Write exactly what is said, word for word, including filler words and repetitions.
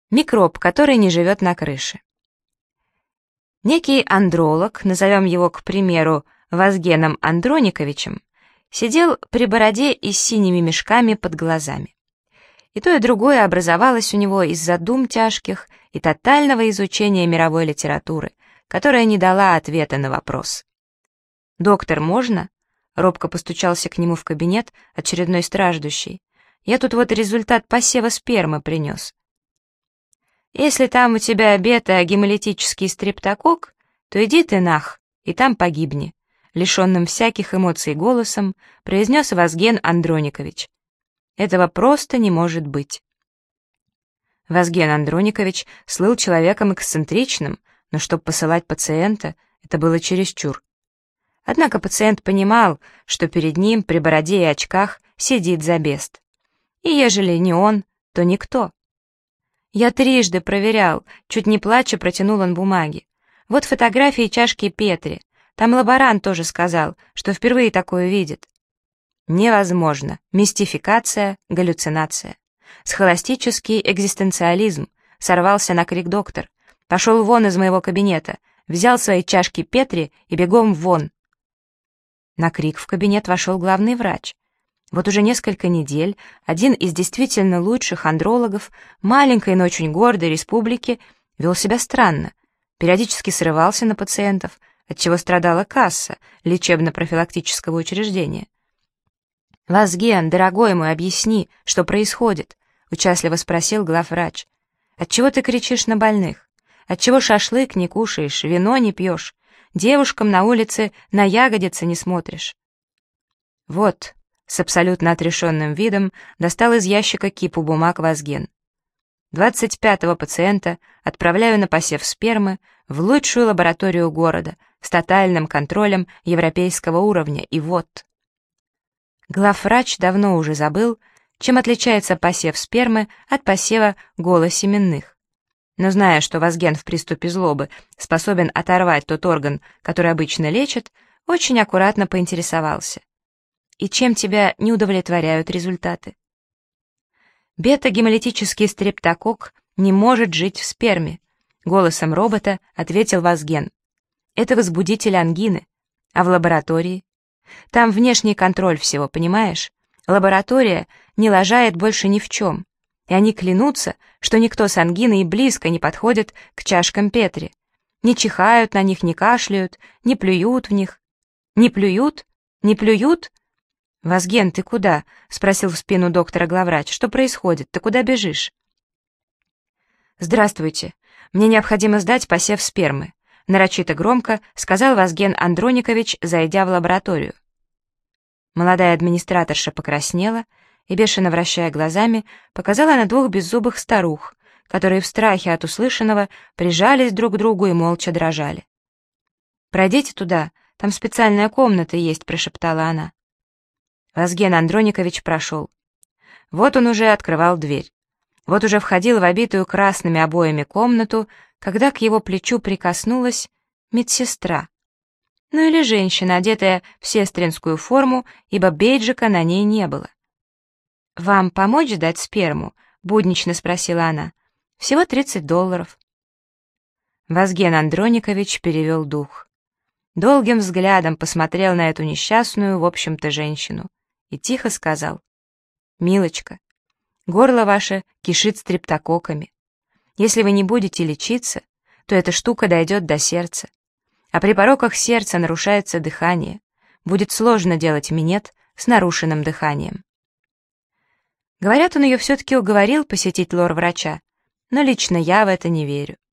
Микроб, который не живет на крыше. Некий андролог, назовем его, к примеру, Вазгеном Андрониковичем, сидел при бороде и с синими мешками под глазами. И то, и другое образовалось у него из-за дум тяжких и тотального изучения мировой литературы, которая не дала ответа на вопрос. «Доктор, можно?» — робко постучался к нему в кабинет очередной страждущий. «Я тут вот результат посева спермы принес». «Если там у тебя бета-гемолитический стрептокок, то иди ты нах, и там погибни», — лишенным всяких эмоций голосом произнес Вазген Андроникович. «Этого просто не может быть». Вазген Андроникович слыл человеком эксцентричным, но чтобы посылать пациента, это было чересчур. Однако пациент понимал, что перед ним при бороде и очках сидит забест. И ежели не он, то никто. «Я трижды проверял», — чуть не плача протянул он бумаги. «Вот фотографии чашки Петри. Там лаборант тоже сказал, что впервые такое видит». «Невозможно. Мистификация, галлюцинация. Схоластический экзистенциализм», — сорвался на крик доктор. «Пошел вон из моего кабинета, взял свои чашки Петри и бегом вон». На крик в кабинет вошел главный врач. Вот уже несколько недель один из действительно лучших андрологов маленькой, но очень гордой республики вел себя странно, периодически срывался на пациентов, отчего страдала касса лечебно-профилактического учреждения. «Вазген, дорогой мой, объясни, что происходит?» — участливо спросил главврач. «Отчего ты кричишь на больных? Отчего шашлык не кушаешь, вино не пьешь? Девушкам на улице на ягодицы не смотришь?» «Вот», — с абсолютно отрешенным видом достал из ящика кипу бумаг Вазген. «двадцать пятого пациента отправляю на посев спермы в лучшую лабораторию города с тотальным контролем европейского уровня, и вот...» Главврач давно уже забыл, чем отличается посев спермы от посева голосеменных. Но зная, что Вазген в приступе злобы способен оторвать тот орган, который обычно лечит, очень аккуратно поинтересовался. «И чем тебя не удовлетворяют результаты?» «Бета-гемолитический стрептокок не может жить в сперме», — голосом робота ответил Вазген. «Это возбудитель ангины. А в лаборатории? Там внешний контроль всего, понимаешь? Лаборатория не лажает больше ни в чем. И они клянутся, что никто с ангиной и близко не подходит к чашкам Петри. Не чихают на них, не кашляют, не плюют в них. Не плюют? Не плюют?» «Вазген, ты куда?» — спросил в спину доктора главврач. «Что происходит? Ты куда бежишь?» «Здравствуйте. Мне необходимо сдать посев спермы», — нарочито громко сказал Вазген Андроникович, зайдя в лабораторию. Молодая администраторша покраснела и, бешено вращая глазами, показала на двух беззубых старух, которые в страхе от услышанного прижались друг к другу и молча дрожали. «Пройдите туда, там специальная комната есть», — прошептала она. Вазген Андроникович прошел. Вот он уже открывал дверь. Вот уже входил в обитую красными обоями комнату, когда к его плечу прикоснулась медсестра. Ну или женщина, одетая в сестринскую форму, ибо бейджика на ней не было. «Вам помочь дать сперму?» — буднично спросила она. «Всего тридцать долларов». Вазген Андроникович перевел дух. Долгим взглядом посмотрел на эту несчастную, в общем-то, женщину и тихо сказал: «Милочка, горло ваше кишит стрептококками. Если вы не будете лечиться, то эта штука дойдет до сердца. А при пороках сердца нарушается дыхание. Будет сложно делать минет с нарушенным дыханием». Говорят, он ее все-таки уговорил посетить лор-врача, но лично я в это не верю.